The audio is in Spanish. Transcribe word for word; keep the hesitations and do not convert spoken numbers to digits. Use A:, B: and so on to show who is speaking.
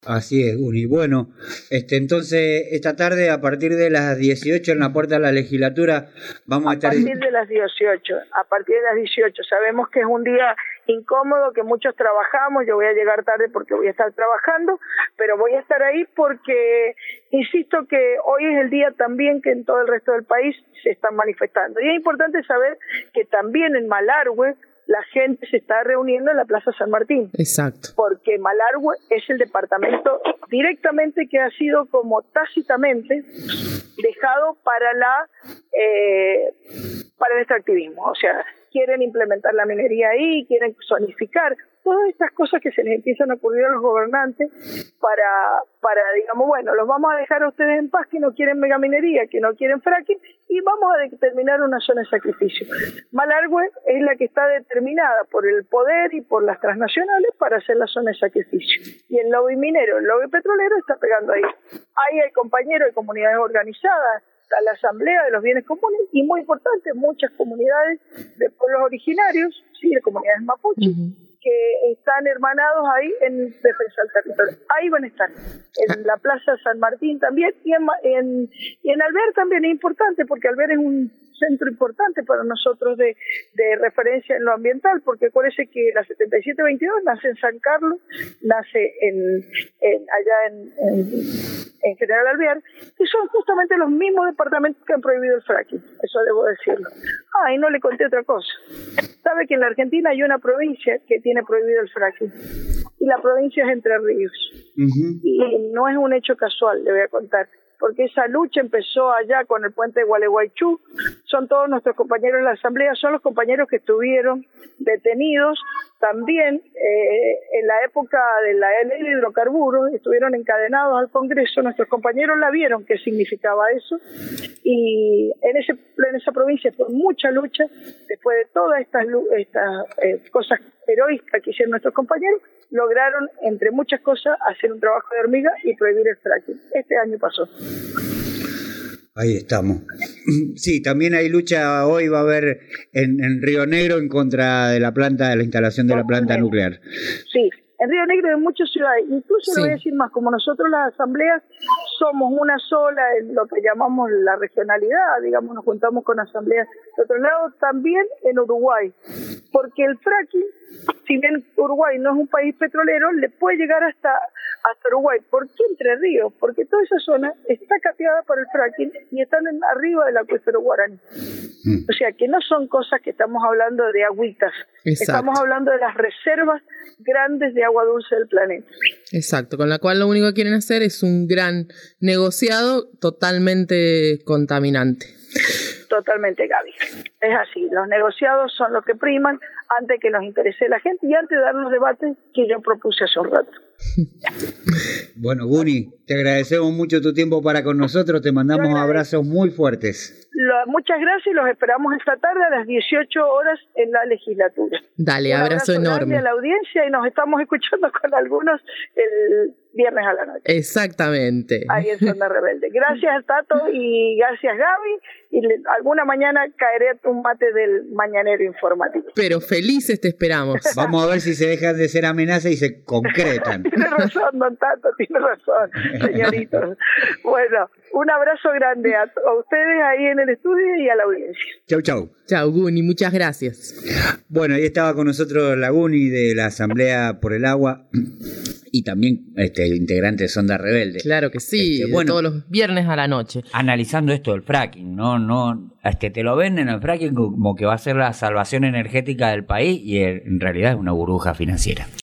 A: Así es, Guni. Bueno, este, entonces esta tarde a partir de las dieciocho en la puerta de la legislatura vamos a, a estar...
B: A partir de las dieciocho, a partir de las dieciocho. Sabemos que es un día incómodo, que muchos trabajamos, yo voy a llegar tarde porque voy a estar trabajando, pero voy a estar ahí porque insisto que hoy es el día también que en todo el resto del país se están manifestando. Y es importante saber que también en Malargüe la gente se está reuniendo en la Plaza San Martín.
C: Exacto.
B: Porque Malargüe es el departamento directamente que ha sido como tácitamente dejado para la eh, para el extractivismo. O sea, quieren implementar la minería ahí, quieren zonificar, todas estas cosas que se les empiezan a ocurrir a los gobernantes para, para digamos, bueno, los vamos a dejar a ustedes en paz que no quieren megaminería, que no quieren fracking, y vamos a determinar una zona de sacrificio. Malargüe es la que está determinada por el poder y por las transnacionales para hacer la zona de sacrificio. Y el lobby minero, el lobby petrolero está pegando ahí. Ahí hay compañeros de comunidades organizadas, a la Asamblea de los Bienes Comunes y, muy importante, muchas comunidades de pueblos originarios, sí, de comunidades mapuche, uh-huh. que están hermanados ahí en defensa del territorio. Ahí van a estar, en la Plaza San Martín también, y en, en, y en Alvear también es importante, porque Alvear es un centro importante para nosotros de, de referencia en lo ambiental, porque acuérdense que la setenta y siete veintidós nace en San Carlos, nace en, en allá en, en, en General Alvear, y son justamente los mismos departamentos que han prohibido el fracking, eso debo decirlo. Ah, y no le conté otra cosa. Sabe que en la Argentina hay una provincia que tiene prohibido el fracking, y la provincia es Entre Ríos. Uh-huh. Y no es un hecho casual, le voy a contar, porque esa lucha empezó allá con el puente de Gualeguaychú. Son todos nuestros compañeros de la Asamblea, son los compañeros que estuvieron detenidos también eh, en la época de la ley de hidrocarburos, estuvieron encadenados al Congreso. Nuestros compañeros la vieron qué significaba eso, y en ese en esa provincia, por mucha lucha, después de todas estas, estas eh, cosas heroicas que hicieron nuestros compañeros, lograron, entre muchas cosas, hacer un trabajo de hormiga y prohibir el fracking. Este año pasó.
A: Ahí estamos. Sí, también hay lucha, hoy va a haber en, en Río Negro en contra de la planta, de la instalación de la planta nuclear.
B: Sí, en Río Negro hay muchas ciudades, incluso sí. Le voy a decir más, como nosotros las asambleas somos una sola en lo que llamamos la regionalidad, digamos, nos juntamos con asambleas de otro lado, también en Uruguay, porque el fracking, si bien Uruguay no es un país petrolero, le puede llegar hasta, hasta Uruguay. ¿Por qué Entre Ríos? Porque toda esa zona está capeada por el fracking y están en, arriba del acuífero Guaraní. Mm. O sea, que no son cosas que estamos hablando de agüitas. Exacto. Estamos hablando de las reservas grandes de agua dulce del planeta.
C: Exacto, con la cual lo único que quieren hacer es un gran negociado totalmente contaminante.
B: Totalmente, Gaby. Es así, los negociados son los que priman antes que nos interese la gente y antes de dar los debates que yo propuse hace un rato.
A: Bueno, Guni, te agradecemos mucho tu tiempo para con nosotros, te mandamos abrazos muy fuertes.
B: Lo, muchas gracias y los esperamos esta tarde a las dieciocho horas en la legislatura.
C: Dale, un abrazo, abrazo enorme
B: a la audiencia y nos estamos escuchando con algunos el viernes a la noche.
C: Exactamente.
B: Ahí en Sonda Rebelde. Gracias, Tato, y gracias, Gaby. Y le, alguna mañana caeré a un mate del mañanero informativo.
C: Pero felices te esperamos.
A: Vamos a ver si se dejan de ser amenazas y se concretan.
B: Tiene razón, don Tato, tiene razón, señoritos. Bueno, un abrazo grande a, a ustedes ahí en el estudio y a la audiencia.
A: Chau, chau.
C: Chau, Guni, muchas gracias.
A: Bueno, ahí estaba con nosotros la Guni de la Asamblea por el Agua y también este, el integrante de Sonda Rebelde.
C: Claro que sí, este, bueno, todos los viernes a la noche.
D: Analizando esto del fracking, no, no, este, te lo venden el fracking como que va a ser la salvación energética del país y en realidad es una burbuja financiera.